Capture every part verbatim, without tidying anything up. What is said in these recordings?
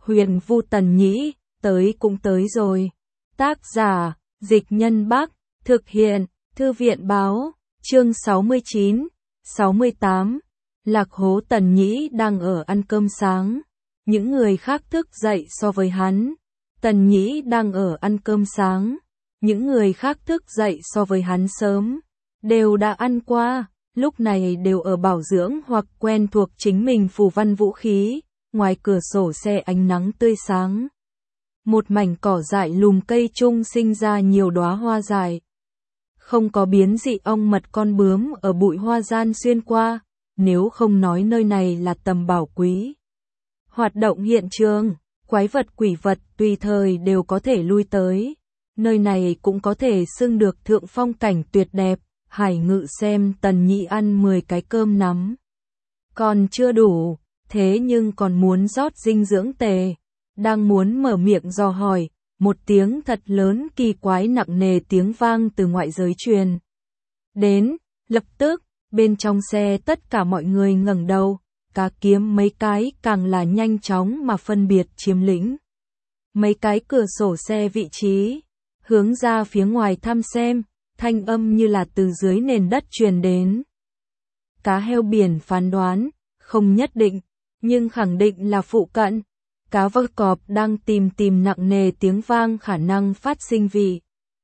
Huyền Vu Tần Nhĩ, tới cũng tới rồi. Tác giả, Dịch Nhân Bắc, thực hiện, Thư viện Báo, chương sáu mươi chín, sáu mươi tám. Lạc Hố Tần Nhĩ đang ở ăn cơm sáng. Những người khác thức dậy so với hắn. Tần Nhĩ đang ở ăn cơm sáng. Những người khác thức dậy so với hắn sớm. Đều đã ăn qua, lúc này đều ở bảo dưỡng hoặc quen thuộc chính mình phù văn vũ khí. Ngoài cửa sổ xe ánh nắng tươi sáng. Một mảnh cỏ dại lùm cây trung sinh ra nhiều đóa hoa dài. Không có biến dị ong mật con bướm ở bụi hoa gian xuyên qua, nếu không nói nơi này là tầm bảo quý. Hoạt động hiện trường, quái vật quỷ vật tùy thời đều có thể lui tới. Nơi này cũng có thể xưng được thượng phong cảnh tuyệt đẹp. Hải Ngự xem Tần Nhĩ ăn mười cái cơm nắm. Còn chưa đủ, thế nhưng còn muốn rót dinh dưỡng tề. Đang muốn mở miệng dò hỏi, một tiếng thật lớn kỳ quái nặng nề tiếng vang từ ngoại giới truyền đến, lập tức, bên trong xe tất cả mọi người ngẩng đầu, Cá Kiếm mấy cái càng là nhanh chóng mà phân biệt chiếm lĩnh. Mấy cái cửa sổ xe vị trí, hướng ra phía ngoài thăm xem, thanh âm như là từ dưới nền đất truyền đến. Cá Heo Biển phán đoán, không nhất định, nhưng khẳng định là phụ cận. Cá Vơ Cọp đang tìm tìm nặng nề tiếng vang khả năng phát sinh vị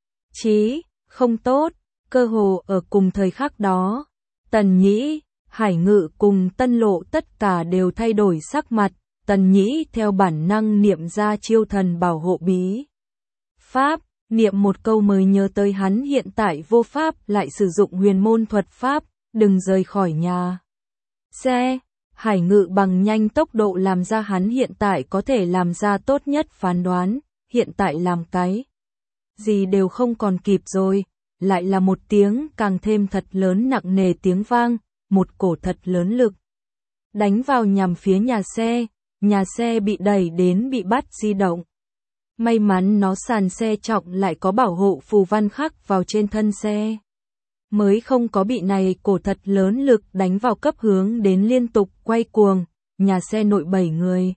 trí không tốt, cơ hồ ở cùng thời khắc đó. Tần Nhĩ, Hải Ngự cùng Tân Lộ tất cả đều thay đổi sắc mặt, Tần Nhĩ theo bản năng niệm ra chiêu thần bảo hộ bí pháp, niệm một câu mới nhớ tới hắn hiện tại vô pháp lại sử dụng huyền môn thuật pháp, đừng rời khỏi nhà xe. Hải Ngự bằng nhanh tốc độ làm ra hắn hiện tại có thể làm ra tốt nhất phán đoán, hiện tại làm cái gì đều không còn kịp rồi, lại là một tiếng càng thêm thật lớn nặng nề tiếng vang, một cổ thật lớn lực đánh vào nhằm phía nhà xe, nhà xe bị đẩy đến bị bắt di động. May mắn nó sàn xe trọng lại có bảo hộ phù văn khắc vào trên thân xe, mới không có bị này cổ thật lớn lực đánh vào cấp hướng đến liên tục quay cuồng, nhà xe nội bảy người.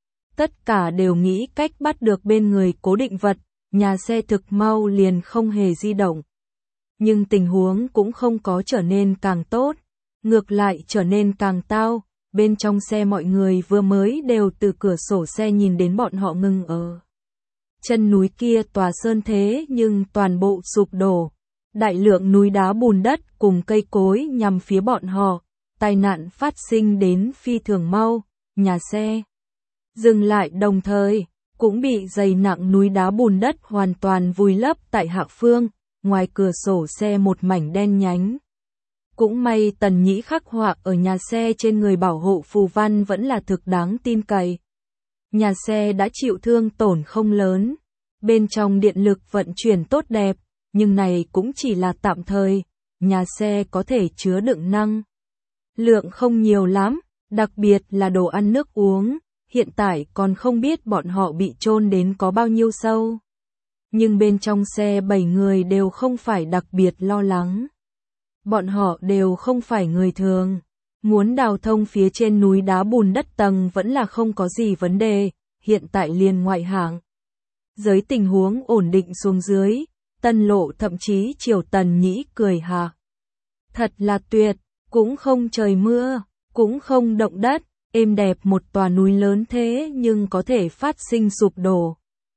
Tất cả đều nghĩ cách bắt được bên người cố định vật, nhà xe thực mau liền không hề di động. Nhưng tình huống cũng không có trở nên càng tốt, ngược lại trở nên càng tao, bên trong xe mọi người vừa mới đều từ cửa sổ xe nhìn đến bọn họ ngừng ở chân núi kia tòa sơn thế nhưng toàn bộ sụp đổ. Đại lượng núi đá bùn đất cùng cây cối nhằm phía bọn họ, tai nạn phát sinh đến phi thường mau, nhà xe dừng lại đồng thời, cũng bị dày nặng núi đá bùn đất hoàn toàn vùi lấp tại hạ phương, ngoài cửa sổ xe một mảnh đen nhánh. Cũng may Tần Nhĩ khắc họa ở nhà xe trên người bảo hộ phù văn vẫn là thực đáng tin cậy. Nhà xe đã chịu thương tổn không lớn, bên trong điện lực vận chuyển tốt đẹp. Nhưng này cũng chỉ là tạm thời, nhà xe có thể chứa đựng năng lượng không nhiều lắm, đặc biệt là đồ ăn nước uống, hiện tại còn không biết bọn họ bị chôn đến có bao nhiêu sâu. Nhưng bên trong xe bảy người đều không phải đặc biệt lo lắng. Bọn họ đều không phải người thường, muốn đào thông phía trên núi đá bùn đất tầng vẫn là không có gì vấn đề, hiện tại liền ngoại hạng. Dưới tình huống ổn định xuống dưới, Tân Lộ thậm chí chiều Tần Nhĩ cười hà. Thật là tuyệt, cũng không trời mưa, cũng không động đất, êm đẹp một tòa núi lớn thế nhưng có thể phát sinh sụp đổ.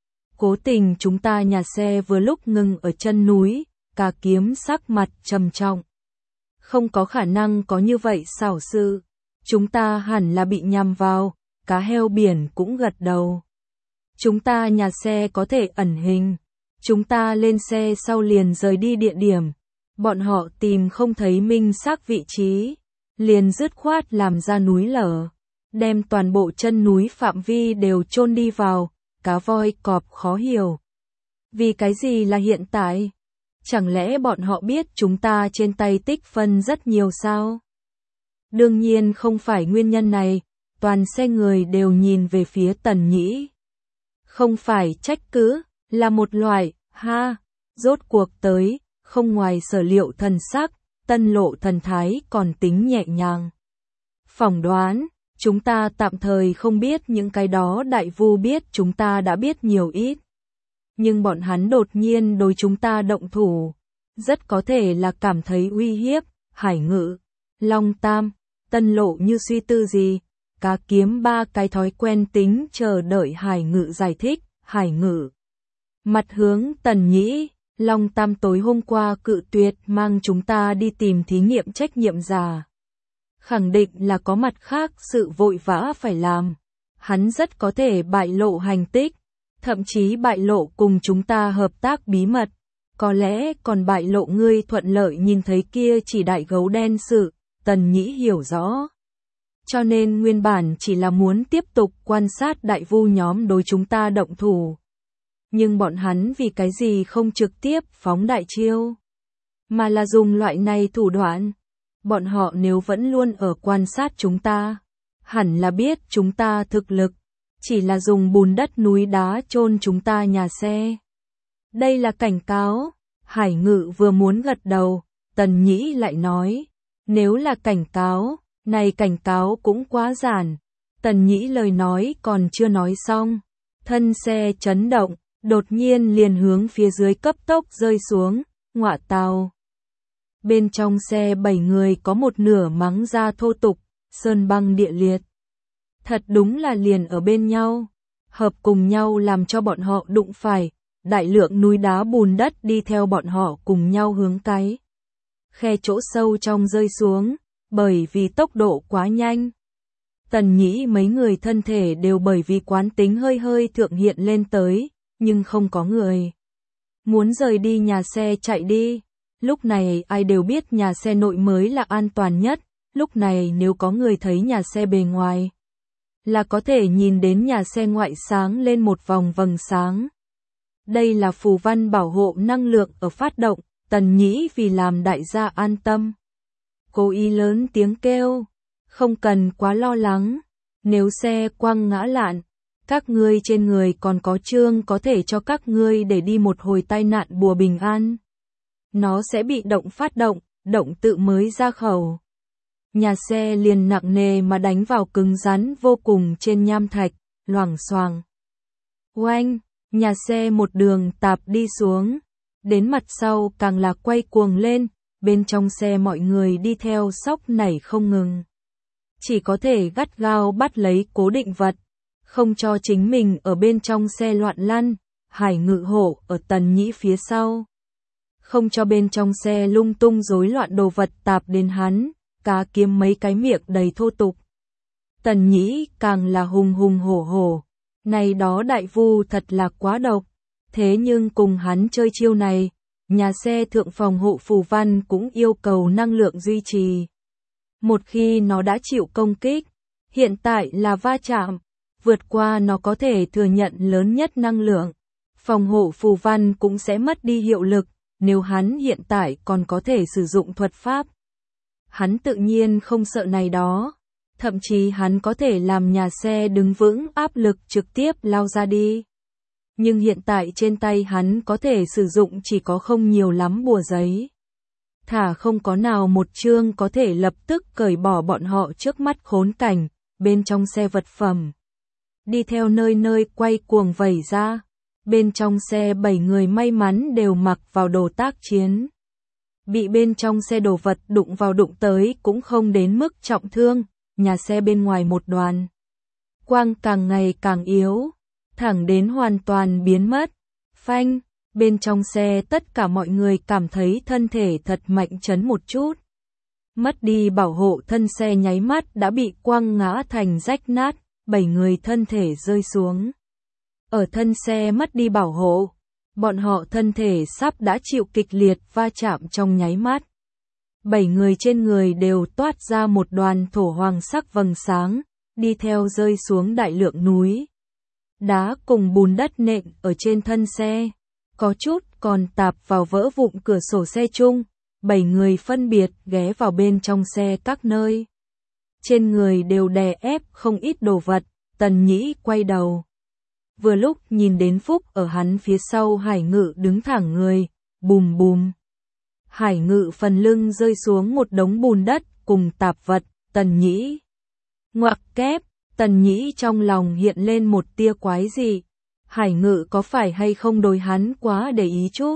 Cố tình chúng ta nhà xe vừa lúc ngừng ở chân núi, Cá Kiếm sắc mặt trầm trọng. Không có khả năng có như vậy xảo sự, chúng ta hẳn là bị nhầm vào, Cá Heo Biển cũng gật đầu. Chúng ta nhà xe có thể ẩn hình. Chúng ta lên xe sau liền rời đi địa điểm, bọn họ tìm không thấy minh xác vị trí, liền dứt khoát làm ra núi lở, đem toàn bộ chân núi phạm vi đều chôn đi vào. Cá Voi Cọp khó hiểu. Vì cái gì là hiện tại? Chẳng lẽ bọn họ biết chúng ta trên tay tích phân rất nhiều sao? Đương nhiên không phải nguyên nhân này, toàn xe người đều nhìn về phía Tần Nhĩ. Không phải trách cứ, là một loại, ha, rốt cuộc tới, không ngoài sở liệu thần sắc, Tân Lộ thần thái còn tính nhẹ nhàng. Phỏng đoán, Chúng ta tạm thời không biết những cái đó đại vu biết chúng ta đã biết nhiều ít. Nhưng bọn hắn đột nhiên đối chúng ta động thủ. Rất có thể là cảm thấy uy hiếp. Hải Ngự, Long Tam, Tân Lộ như suy tư gì. Cá Kiếm ba cái thói quen tính chờ đợi Hải Ngự giải thích. Hải Ngự mặt hướng Tần Nhĩ. Long Tam tối hôm qua cự tuyệt mang chúng ta đi tìm thí nghiệm trách nhiệm giả. Khẳng định là có mặt khác sự vội vã phải làm. Hắn rất có thể bại lộ hành tích, thậm chí bại lộ cùng chúng ta hợp tác bí mật. Có lẽ còn bại lộ ngươi thuận lợi nhìn thấy kia chỉ đại gấu đen sự. Tần Nhĩ hiểu rõ. Cho nên nguyên bản chỉ là muốn tiếp tục quan sát đại vu nhóm đối chúng ta động thủ. Nhưng bọn hắn vì cái gì không trực tiếp phóng đại chiêu, mà là dùng loại này thủ đoạn. Bọn họ nếu vẫn luôn ở quan sát chúng ta, hẳn là biết chúng ta thực lực, chỉ là dùng bùn đất núi đá chôn chúng ta nhà xe. Đây là cảnh cáo. Hải Ngự vừa muốn gật đầu, Tần Nhĩ lại nói, nếu là cảnh cáo, này cảnh cáo cũng quá giản. Tần Nhĩ lời nói còn chưa nói xong, thân xe chấn động, đột nhiên liền hướng phía dưới cấp tốc rơi xuống. Ngọa tào. Bên trong xe bảy người có một nửa mắng ra thô tục, sơn băng địa liệt. Thật đúng là liền ở bên nhau, hợp cùng nhau làm cho bọn họ đụng phải, đại lượng núi đá bùn đất đi theo bọn họ cùng nhau hướng cái khe chỗ sâu trong rơi xuống, bởi vì tốc độ quá nhanh. Tần Nhĩ mấy người thân thể đều bởi vì quán tính hơi hơi thượng hiện lên tới, nhưng không có người muốn rời đi nhà xe chạy đi. Lúc này ai đều biết nhà xe nội mới là an toàn nhất, lúc này nếu có người thấy nhà xe bề ngoài, là có thể nhìn đến nhà xe ngoại sáng lên một vòng vầng sáng. Đây là phù văn bảo hộ năng lượng ở phát động. Tần Nhĩ vì làm đại gia an tâm, cố ý lớn tiếng kêu, không cần quá lo lắng, nếu xe quăng ngã lạn, các ngươi trên người còn có chương có thể cho các ngươi để đi một hồi tai nạn bùa bình an. Nó sẽ bị động phát động, động tự mới ra khẩu. Nhà xe liền nặng nề mà đánh vào cứng rắn vô cùng trên nham thạch, loảng xoảng. Oanh, nhà xe một đường tạp đi xuống, đến mặt sau càng là quay cuồng lên, bên trong xe mọi người đi theo sóc nảy không ngừng. Chỉ có thể gắt gao bắt lấy cố định vật, không cho chính mình ở bên trong xe loạn lăn. Hải Ngự hộ ở Tần Nhĩ phía sau, không cho bên trong xe lung tung rối loạn đồ vật tạp đến hắn. Cá Kiếm mấy cái miệng đầy thô tục. Tần Nhĩ càng là hùng hùng hổ hổ. Này đó đại vu thật là quá độc. Thế nhưng cùng hắn chơi chiêu này, nhà xe thượng phòng hộ phù văn cũng yêu cầu năng lượng duy trì. Một khi nó đã chịu công kích, hiện tại là va chạm, vượt qua nó có thể thừa nhận lớn nhất năng lượng. Phòng hộ phù văn cũng sẽ mất đi hiệu lực, nếu hắn hiện tại còn có thể sử dụng thuật pháp. Hắn tự nhiên không sợ này đó, thậm chí hắn có thể làm nhà xe đứng vững áp lực trực tiếp lao ra đi. Nhưng hiện tại trên tay hắn có thể sử dụng chỉ có không nhiều lắm bùa giấy. Thả không có nào một chương có thể lập tức cởi bỏ bọn họ trước mắt khốn cảnh, bên trong xe vật phẩm. Đi theo nơi nơi quay cuồng vẩy ra, bên trong xe bảy người may mắn đều mặc vào đồ tác chiến. Bị bên trong xe đồ vật đụng vào đụng tới cũng không đến mức trọng thương, nhà xe bên ngoài một đoàn. Quang càng ngày càng yếu, thẳng đến hoàn toàn biến mất. Phanh, bên trong xe tất cả mọi người cảm thấy thân thể thật mạnh chấn một chút. Mất đi bảo hộ thân xe nháy mắt đã bị quăng ngã thành rách nát, bảy người thân thể rơi xuống. Ở thân xe mất đi bảo hộ, bọn họ thân thể sắp đã chịu kịch liệt va chạm trong nháy mắt. Bảy người trên người đều toát ra một đoàn thổ hoàng sắc vầng sáng, đi theo rơi xuống đại lượng núi đá cùng bùn đất nện ở trên thân xe, có chút còn tạp vào vỡ vụn cửa sổ xe chung. Bảy người phân biệt ghé vào bên trong xe các nơi, trên người đều đè ép không ít đồ vật. Tần Nhĩ quay đầu, vừa lúc nhìn đến Phúc ở hắn phía sau Hải Ngự đứng thẳng người, bùm bùm. Hải Ngự phần lưng rơi xuống một đống bùn đất cùng tạp vật. Tần Nhĩ Ngoặc kép, Tần Nhĩ trong lòng hiện lên một tia quái dị. Hải Ngự có phải hay không đối hắn quá để ý chút?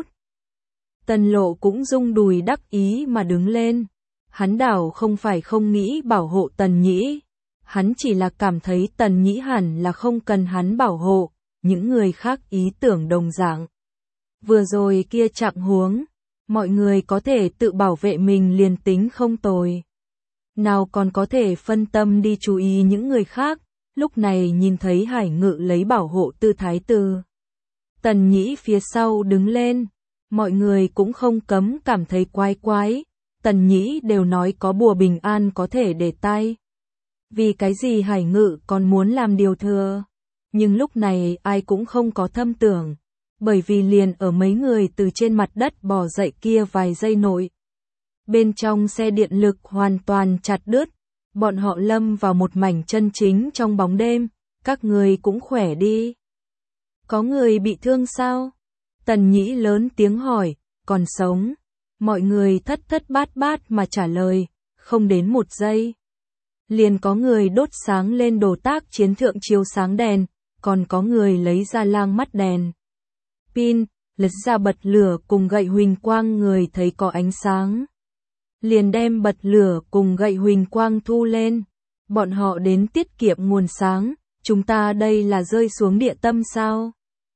Tần Lộ cũng rung đùi đắc ý mà đứng lên. Hắn đảo không phải không nghĩ bảo hộ Tần Nhĩ. Hắn chỉ là cảm thấy Tần Nhĩ hẳn là không cần hắn bảo hộ, những người khác ý tưởng đồng dạng. Vừa rồi kia trạng huống, mọi người có thể tự bảo vệ mình liền tính không tồi. Nào còn có thể phân tâm đi chú ý những người khác, lúc này nhìn thấy Hải Ngự lấy bảo hộ tư thái từ Tần Nhĩ phía sau đứng lên, mọi người cũng không cấm cảm thấy quái quái, Tần Nhĩ đều nói có bùa bình an có thể để tay. Vì cái gì Hải Ngự còn muốn làm điều thừa? Nhưng lúc này ai cũng không có thâm tưởng, bởi vì liền ở mấy người từ trên mặt đất bò dậy kia vài giây nội. Bên trong xe điện lực hoàn toàn chặt đứt, bọn họ lâm vào một mảnh chân chính trong bóng đêm, các người cũng khỏe đi. Có người bị thương sao? Tần Nhĩ lớn tiếng hỏi, còn sống. Mọi người thất thất bát bát mà trả lời, không đến một giây. Liền có người đốt sáng lên đồ tác chiến thượng chiếu sáng đèn, còn có người lấy ra lang mắt đèn. Pin, lật ra bật lửa cùng gậy huỳnh quang người thấy có ánh sáng. Liền đem bật lửa cùng gậy huỳnh quang thu lên. Bọn họ đến tiết kiệm nguồn sáng, chúng ta đây là rơi xuống địa tâm sao?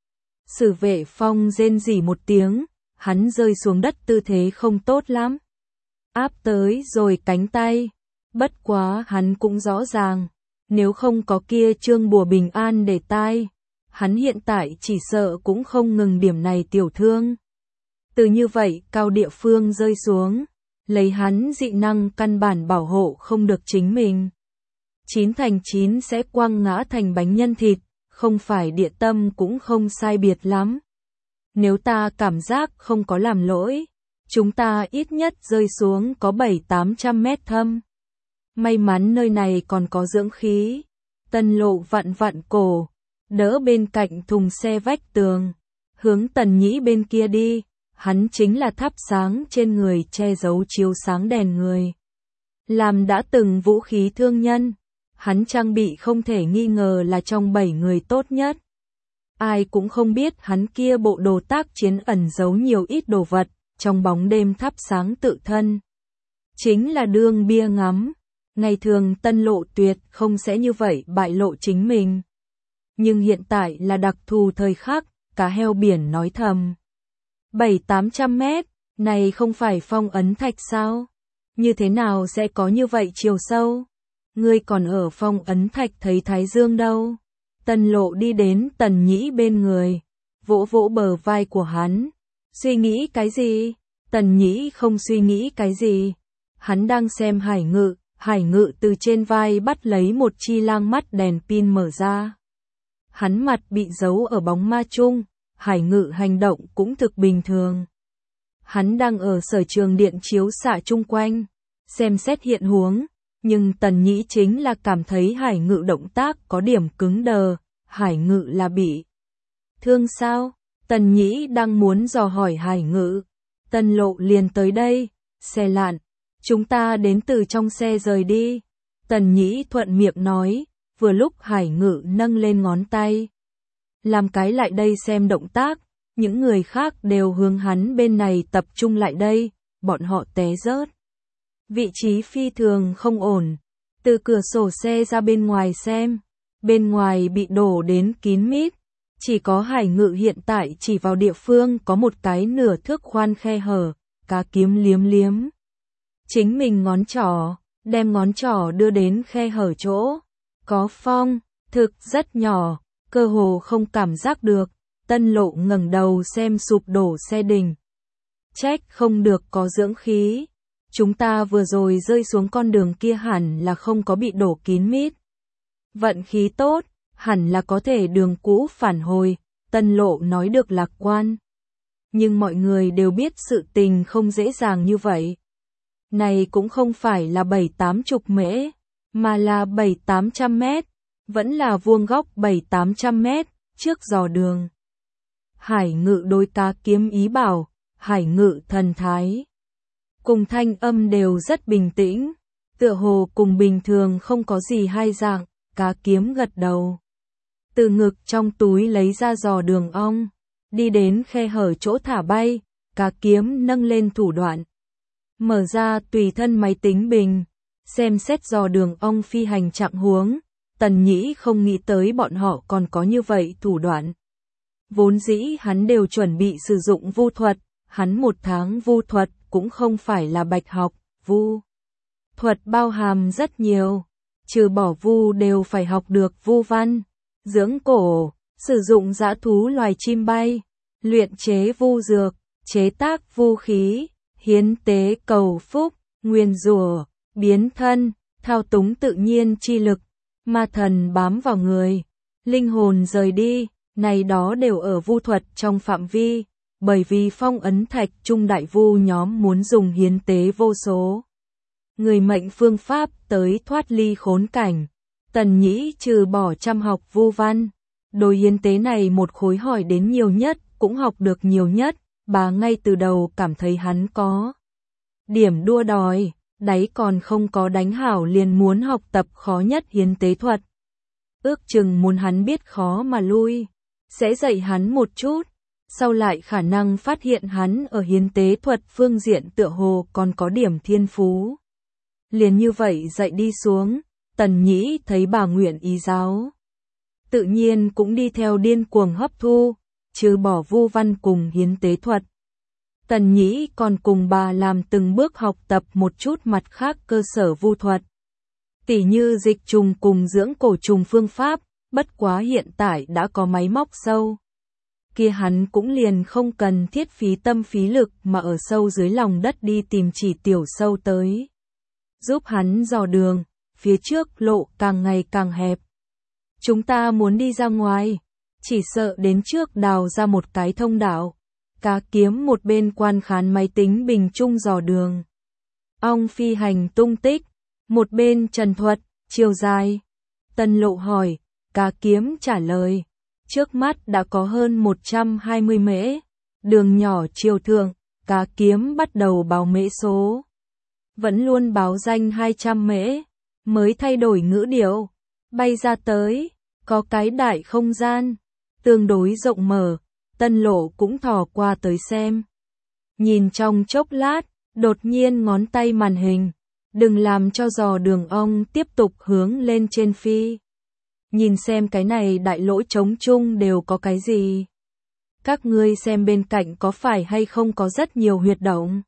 Sử Vệ Phong rên rỉ một tiếng, hắn rơi xuống đất tư thế không tốt lắm. Áp tới rồi cánh tay. Bất quá hắn cũng rõ ràng, nếu không có kia chương bùa bình an để tai, hắn hiện tại chỉ sợ cũng không ngừng điểm này tiểu thương. Từ như vậy cao địa phương rơi xuống, lấy hắn dị năng căn bản bảo hộ không được chính mình. Chín thành chín sẽ quăng ngã thành bánh nhân thịt, không phải địa tâm cũng không sai biệt lắm. Nếu ta cảm giác không có làm lỗi, chúng ta ít nhất rơi xuống có bảy tám trăm mét thâm. May mắn nơi này còn có dưỡng khí. Tần Lộ vặn vặn cổ, đỡ bên cạnh thùng xe vách tường, hướng Tần Nhĩ bên kia đi, hắn chính là thắp sáng trên người che giấu chiếu sáng đèn người. Làm đã từng vũ khí thương nhân, hắn trang bị không thể nghi ngờ là trong bảy người tốt nhất. Ai cũng không biết hắn kia bộ đồ tác chiến ẩn giấu nhiều ít đồ vật, trong bóng đêm thắp sáng tự thân. Chính là đương bia ngắm. Ngày thường Tần Lộ tuyệt không sẽ như vậy bại lộ chính mình. Nhưng hiện tại là đặc thù thời khắc, cá heo biển nói thầm. Bảy tám trăm mét, này không phải phong ấn thạch sao? Như thế nào sẽ có như vậy chiều sâu? Ngươi còn ở phong ấn thạch thấy Thái Dương đâu? Tần Lộ đi đến Tần Nhĩ bên người, vỗ vỗ bờ vai của hắn. Suy nghĩ cái gì? Tần Nhĩ không suy nghĩ cái gì. Hắn đang xem Hải Ngự. Hải Ngự từ trên vai bắt lấy một chi lang mắt đèn pin mở ra. Hắn mặt bị giấu ở bóng ma chung, Hải Ngự hành động cũng thực bình thường. Hắn đang ở sở trường điện chiếu xạ chung quanh, xem xét hiện huống, nhưng Tần Nhĩ chính là cảm thấy Hải Ngự động tác có điểm cứng đờ, Hải Ngự là bị thương sao? Tần Nhĩ đang muốn dò hỏi Hải Ngự, Tần Lộ liền tới đây, xe lạn. Chúng ta đến từ trong xe rời đi. Tần Nhĩ thuận miệng nói, vừa lúc Hải Ngự nâng lên ngón tay. Làm cái lại đây xem động tác, những người khác đều hướng hắn bên này tập trung lại đây, bọn họ té rớt. Vị trí phi thường không ổn, từ cửa sổ xe ra bên ngoài xem, bên ngoài bị đổ đến kín mít, chỉ có Hải Ngự hiện tại chỉ vào địa phương có một cái nửa thước khoan khe hở, cá kiếm liếm liếm. Chính mình ngón trỏ, đem ngón trỏ đưa đến khe hở chỗ. Có phong, thực rất nhỏ, cơ hồ không cảm giác được. Tần Lộ ngẩng đầu xem sụp đổ xe đình. Trách không được có dưỡng khí. Chúng ta vừa rồi rơi xuống con đường kia hẳn là không có bị đổ kín mít. Vận khí tốt, hẳn là có thể đường cũ phản hồi. Tần Lộ nói được lạc quan. Nhưng mọi người đều biết sự tình không dễ dàng như vậy. Này cũng không phải là bảy tám chục mễ, mà là bảy tám trăm mét, vẫn là vuông góc bảy tám trăm mét, trước dò đường. Hải Ngự đối cá kiếm ý bảo, Hải Ngự thần thái. Cùng thanh âm đều rất bình tĩnh, Tựa hồ cùng bình thường không có gì hai dạng, Cá Kiếm gật đầu. Từ ngực trong túi lấy ra giò đường ong, đi đến khe hở chỗ thả bay, Cá Kiếm nâng lên thủ đoạn. Mở ra tùy thân máy tính bình, xem xét giò đường ong phi hành trạng huống, Tần Nhĩ không nghĩ tới bọn họ còn có như vậy thủ đoạn. Vốn dĩ hắn đều chuẩn bị sử dụng vu thuật, hắn một tháng vu thuật cũng không phải là bạch học, vu thuật bao hàm rất nhiều, trừ bỏ vu đều phải học được vu văn, dưỡng cổ, sử dụng dã thú loài chim bay, luyện chế vu dược, chế tác vu khí, hiến tế cầu phúc, nguyền rủa, biến thân, thao túng tự nhiên chi lực, ma thần bám vào người, linh hồn rời đi, này đó đều ở vu thuật trong phạm vi, bởi vì phong ấn thạch trung đại vu nhóm muốn dùng hiến tế vô số người mệnh phương pháp tới thoát ly khốn cảnh. Tần Nhĩ trừ bỏ chăm học vu văn, đối hiến tế này một khối hỏi đến nhiều nhất, cũng học được nhiều nhất, bà ngay từ đầu cảm thấy hắn có điểm đua đòi, đáy còn không có đánh hảo liền muốn học tập khó nhất hiến tế thuật. Ước chừng muốn hắn biết khó mà lui, sẽ dạy hắn một chút, sau lại khả năng phát hiện hắn ở hiến tế thuật phương diện tựa hồ còn có điểm thiên phú. Liền như vậy dạy đi xuống, Tần Nhĩ thấy bà nguyện ý giáo. Tự nhiên cũng đi theo điên cuồng hấp thu, trừ bỏ vu văn cùng hiến tế thuật. Tần Nhĩ còn cùng bà làm từng bước học tập một chút mặt khác cơ sở vu thuật. Tỉ như dịch trùng cùng dưỡng cổ trùng phương pháp, bất quá hiện tại đã có máy móc sâu. Kia hắn cũng liền không cần thiết phí tâm phí lực mà ở sâu dưới lòng đất đi tìm chỉ tiểu sâu tới. Giúp hắn dò đường, phía trước lộ càng ngày càng hẹp. Chúng ta muốn đi ra ngoài, chỉ sợ đến trước đào ra một cái thông đạo. Cá Kiếm một bên quan khán máy tính bình trung dò đường. Ong phi hành tung tích, một bên trần thuật, chiều dài. Tân Lộ hỏi, Cá Kiếm trả lời, trước mắt đã có hơn một trăm hai mươi mễ, đường nhỏ chiều thượng, Cá Kiếm bắt đầu báo mễ số. Vẫn luôn báo danh hai trăm mễ, mới thay đổi ngữ điệu, bay ra tới, có cái đại không gian, tương đối rộng mở, Tân Lộ cũng thò qua tới xem. Nhìn trong chốc lát, đột nhiên ngón tay màn hình, đừng làm cho giò đường ong tiếp tục hướng lên trên phi. Nhìn xem cái này đại lỗ trống chung đều có cái gì. Các ngươi xem bên cạnh có phải hay không có rất nhiều huyệt động.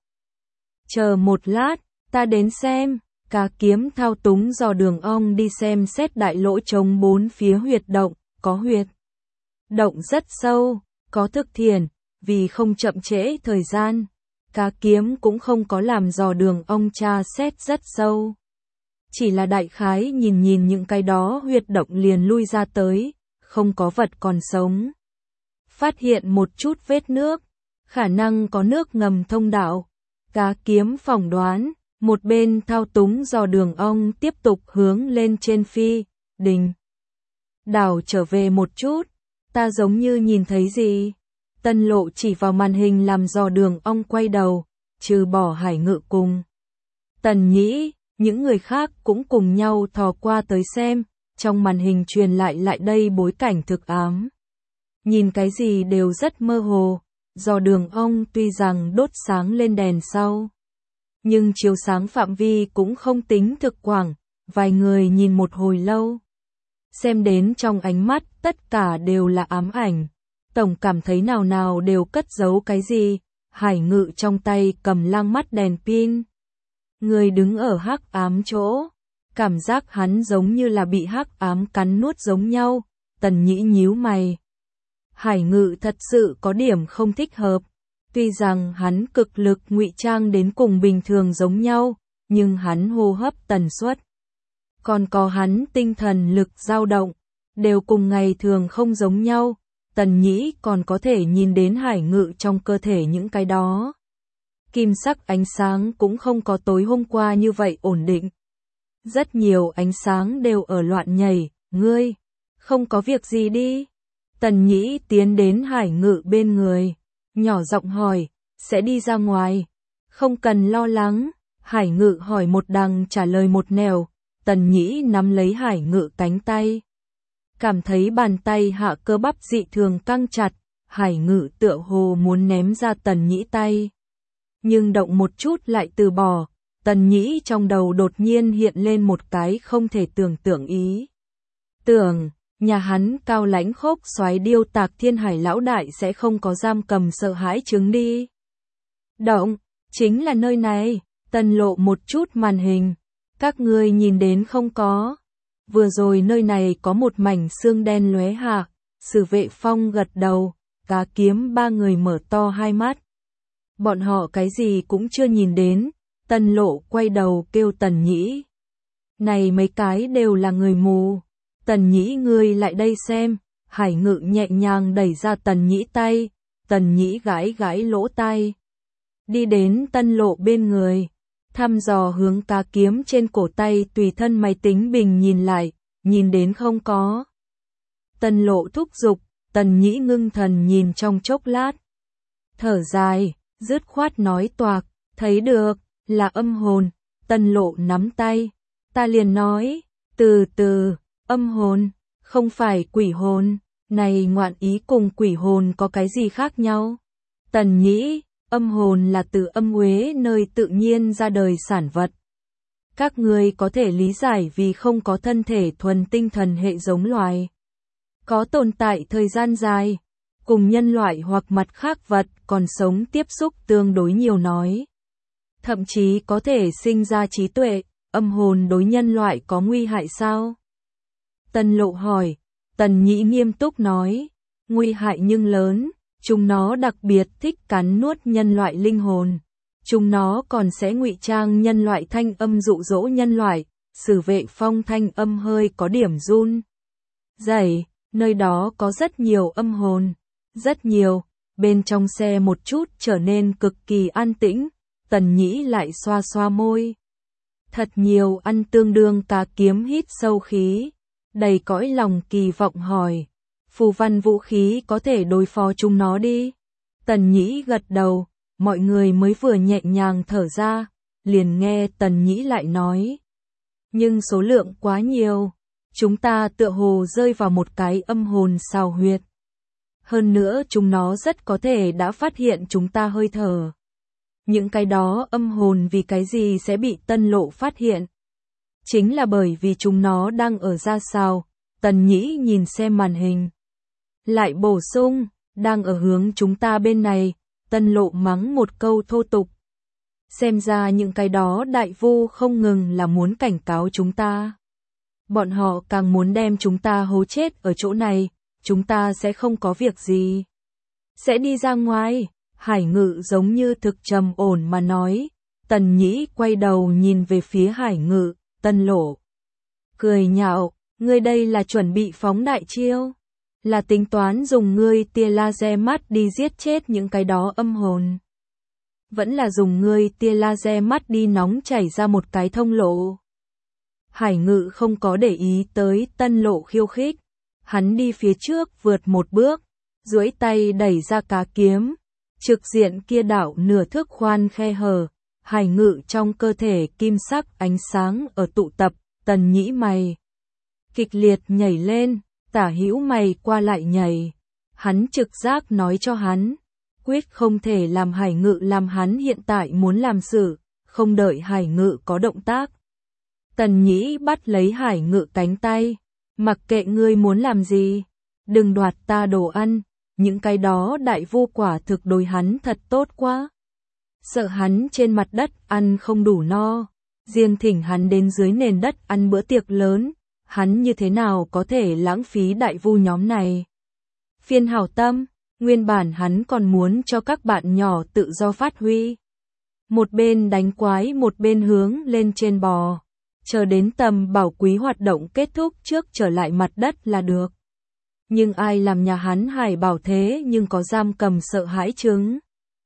Chờ một lát, ta đến xem. Cá Kiếm thao túng giò đường ong đi xem xét đại lỗ trống bốn phía huyệt động, có huyệt động rất sâu, có thực thiền, vì không chậm trễ thời gian. Cá Kiếm cũng không có làm giò đường ong tra xét rất sâu. Chỉ là đại khái nhìn nhìn những cái đó huyệt động liền lui ra tới, không có vật còn sống. Phát hiện một chút vết nước, khả năng có nước ngầm thông đạo. Cá Kiếm phỏng đoán, một bên thao túng giò đường ong tiếp tục hướng lên trên phi, đình. Đảo trở về một chút, ta giống như nhìn thấy gì. Tân Lộ chỉ vào màn hình làm giò đường ong quay đầu, trừ bỏ Hải Ngự cùng Tần Nhĩ, những người khác cũng cùng nhau thò qua tới xem, trong màn hình truyền lại lại đây bối cảnh thực ám. Nhìn cái gì đều rất mơ hồ, giò đường ong tuy rằng đốt sáng lên đèn sau, nhưng chiếu sáng phạm vi cũng không tính thực quảng, vài người nhìn một hồi lâu. Xem đến trong ánh mắt tất cả đều là ám ảnh, tổng cảm thấy nào nào đều cất giấu cái gì. Hải Ngự trong tay cầm lang mắt đèn pin. Người đứng ở hắc ám chỗ, cảm giác hắn giống như là bị hắc ám cắn nuốt giống nhau. Tần Nhĩ nhíu mày. Hải Ngự thật sự có điểm không thích hợp. Tuy rằng hắn cực lực ngụy trang đến cùng bình thường giống nhau, nhưng hắn hô hấp tần suất, còn có hắn tinh thần lực dao động, đều cùng ngày thường không giống nhau. Tần Nhĩ còn có thể nhìn đến Hải Ngự trong cơ thể những cái đó. Kim sắc ánh sáng cũng không có tối hôm qua như vậy ổn định. Rất nhiều ánh sáng đều ở loạn nhảy, ngươi, không có việc gì đi. Tần Nhĩ tiến đến Hải Ngự bên người, nhỏ giọng hỏi, sẽ đi ra ngoài, không cần lo lắng. Hải Ngự hỏi một đằng trả lời một nẻo, Tần Nhĩ nắm lấy Hải Ngự cánh tay. Cảm thấy bàn tay hạ cơ bắp dị thường căng chặt, Hải Ngự tựa hồ muốn ném ra Tần Nhĩ tay. Nhưng động một chút lại từ bỏ, Tần Nhĩ trong đầu đột nhiên hiện lên một cái không thể tưởng tượng ý. Tưởng, nhà hắn cao lãnh khốc soái điêu tạc thiên hải lão đại sẽ không có giam cầm sợ hãi chứng đi. Động, chính là nơi này, Tần lộ một chút màn hình. Các ngươi nhìn đến không có. Vừa rồi nơi này có một mảnh xương đen lóe hạ, Sử Vệ Phong gật đầu, Cá Kiếm ba người mở to hai mắt. Bọn họ cái gì cũng chưa nhìn đến, Tần lộ quay đầu kêu Tần Nhĩ. Này mấy cái đều là người mù. Tần Nhĩ ngươi lại đây xem, Hải Ngự nhẹ nhàng đẩy ra Tần Nhĩ tay, Tần Nhĩ gãi gãi lỗ tai. Đi đến Tân lộ bên người, thăm dò hướng Cá Kiếm trên cổ tay tùy thân máy tính bình nhìn lại, nhìn đến không có. Tần lộ thúc giục, Tần Nhĩ ngưng thần nhìn trong chốc lát. Thở dài, dứt khoát nói toạc, thấy được, là âm hồn. Tần lộ nắm tay, ta liền nói, từ từ, âm hồn, không phải quỷ hồn, này ngoạn ý cùng quỷ hồn có cái gì khác nhau? Tần Nhĩ, âm hồn là từ âm uế nơi tự nhiên ra đời sản vật. Các ngươi có thể lý giải vì không có thân thể thuần tinh thần hệ giống loài. Có tồn tại thời gian dài, cùng nhân loại hoặc mặt khác vật còn sống tiếp xúc tương đối nhiều nói. Thậm chí có thể sinh ra trí tuệ, âm hồn đối nhân loại có nguy hại sao? Tần lộ hỏi, Tần Nhĩ nghiêm túc nói, nguy hại nhưng lớn, chúng nó đặc biệt thích cắn nuốt nhân loại linh hồn. Chúng nó còn sẽ ngụy trang nhân loại thanh âm dụ dỗ nhân loại. Sử Vệ Phong thanh âm hơi có điểm run rẩy, nơi đó có rất nhiều âm hồn, rất nhiều. Bên trong xe một chút trở nên cực kỳ an tĩnh, Tần Nhĩ lại xoa xoa môi. Thật nhiều ăn tương đương. Cá Kiếm hít sâu khí, đầy cõi lòng kỳ vọng hỏi, phù văn vũ khí có thể đối phó chúng nó đi. Tần Nhĩ gật đầu, mọi người mới vừa nhẹ nhàng thở ra, liền nghe Tần Nhĩ lại nói. Nhưng số lượng quá nhiều, chúng ta tựa hồ rơi vào một cái âm hồn xào huyệt. Hơn nữa chúng nó rất có thể đã phát hiện chúng ta hơi thở. Những cái đó âm hồn vì cái gì sẽ bị Tân lộ phát hiện? Chính là bởi vì chúng nó đang ở ra sao? Tần Nhĩ nhìn xem màn hình. Lại bổ sung, đang ở hướng chúng ta bên này. Tân lộ mắng một câu thô tục. Xem ra những cái đó đại vu không ngừng là muốn cảnh cáo chúng ta. Bọn họ càng muốn đem chúng ta hố chết ở chỗ này, chúng ta sẽ không có việc gì. Sẽ đi ra ngoài, Hải Ngự giống như thực trầm ổn mà nói. Tần Nhĩ quay đầu nhìn về phía Hải Ngự, Tân lộ. Cười nhạo, ngươi đây là chuẩn bị phóng đại chiêu. Là tính toán dùng ngươi tia laser mắt đi giết chết những cái đó âm hồn. Vẫn là dùng ngươi tia laser mắt đi nóng chảy ra một cái thông lộ. Hải Ngự không có để ý tới Tân lộ khiêu khích. Hắn đi phía trước vượt một bước, duỗi tay đẩy ra Cá Kiếm. Trực diện kia đảo nửa thước khoan khe hở. Hải Ngự trong cơ thể kim sắc ánh sáng ở tụ tập. Tần Nhĩ mày kịch liệt nhảy lên, tả hữu mày qua lại nhảy. Hắn trực giác nói cho hắn, quyết không thể làm Hải Ngự làm hắn hiện tại muốn làm sự, không đợi Hải Ngự có động tác. Tần Nhĩ bắt lấy Hải Ngự cánh tay, mặc kệ ngươi muốn làm gì, đừng đoạt ta đồ ăn, những cái đó đại vu quả thực đối hắn thật tốt quá. Sợ hắn trên mặt đất ăn không đủ no, riêng thỉnh hắn đến dưới nền đất ăn bữa tiệc lớn, hắn như thế nào có thể lãng phí đại vu nhóm này. Phiên hảo tâm, nguyên bản hắn còn muốn cho các bạn nhỏ tự do phát huy. Một bên đánh quái một bên hướng lên trên bò, chờ đến tầm bảo quý hoạt động kết thúc trước trở lại mặt đất là được. Nhưng ai làm nhà hắn Hải bảo thế nhưng có giam cầm sợ hãi chứng.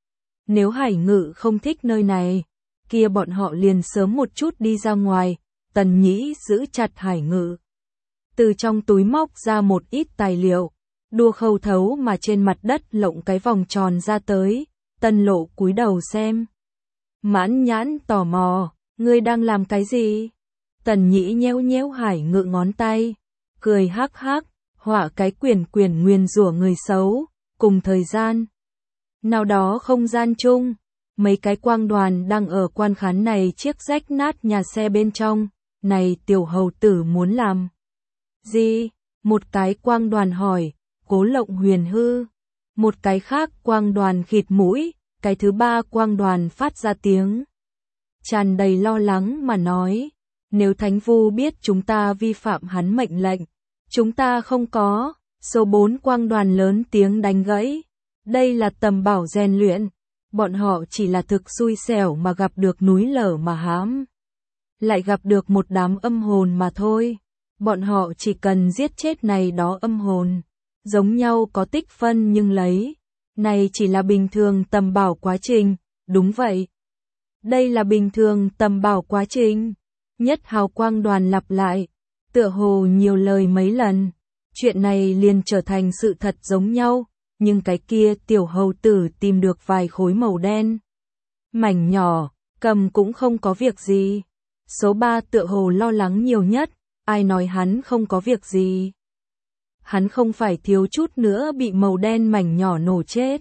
Nếu Hải Ngự không thích nơi này, kia bọn họ liền sớm một chút đi ra ngoài. Tần Nhĩ giữ chặt Hải Ngự, từ trong túi móc ra một ít tài liệu, đua khâu thấu mà trên mặt đất lộng cái vòng tròn ra tới. Tân lộ cúi đầu xem, Mãn Nhãn tò mò, ngươi đang làm cái gì? Tần Nhĩ nhéo nhéo Hải Ngự ngón tay, cười hắc hắc, họa cái quyển quyển nguyền rủa người xấu, cùng thời gian. Nào đó không gian chung, mấy cái quang đoàn đang ở quan khán này chiếc rách nát nhà xe bên trong, này tiểu hầu tử muốn làm gì? Một cái quang đoàn hỏi, Cố Lộng Huyền hư. Một cái khác quang đoàn khịt mũi, cái thứ ba quang đoàn phát ra tiếng tràn đầy lo lắng mà nói, nếu Thánh Vu biết chúng ta vi phạm hắn mệnh lệnh, chúng ta không có. Số bốn quang đoàn lớn tiếng đánh gãy, đây là tầm bảo rèn luyện, bọn họ chỉ là thực xui xẻo mà gặp được núi lở mà hãm, lại gặp được một đám âm hồn mà thôi, bọn họ chỉ cần giết chết này đó âm hồn, giống nhau có tích phân nhưng lấy, này chỉ là bình thường tầm bảo quá trình, đúng vậy. Đây là bình thường tầm bảo quá trình, Nhất Hào quang đoàn lặp lại, tựa hồ nhiều lời mấy lần, chuyện này liền trở thành sự thật giống nhau, nhưng cái kia tiểu hầu tử tìm được vài khối màu đen. Mảnh nhỏ, cầm cũng không có việc gì. Số ba tựa hồ lo lắng nhiều nhất, ai nói hắn không có việc gì. Hắn không phải thiếu chút nữa bị màu đen mảnh nhỏ nổ chết.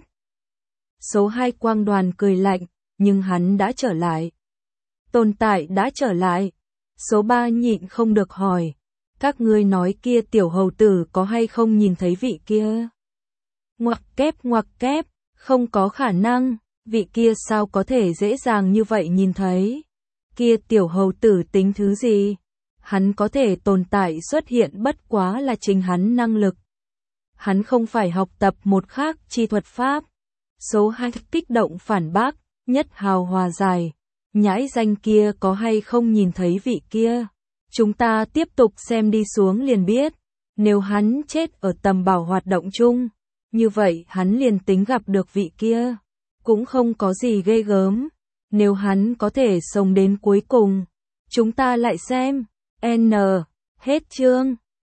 Số hai quang đoàn cười lạnh, nhưng hắn đã trở lại. Tồn tại đã trở lại. Số ba nhịn không được hỏi, các ngươi nói kia tiểu hầu tử có hay không nhìn thấy vị kia? Ngoặc kép ngoặc kép, không có khả năng, vị kia sao có thể dễ dàng như vậy nhìn thấy? Kia tiểu hầu tử tính thứ gì? Hắn có thể tồn tại xuất hiện bất quá là chính hắn năng lực. Hắn không phải học tập một khác chi thuật pháp. Số hai kích động phản bác, Nhất Hào hòa giải. Nhãi danh kia có hay không nhìn thấy vị kia? Chúng ta tiếp tục xem đi xuống liền biết. Nếu hắn chết ở tầm bảo hoạt động chung, như vậy hắn liền tính gặp được vị kia. Cũng không có gì ghê gớm. Nếu hắn có thể sống đến cuối cùng, chúng ta lại xem. N. Hết chương.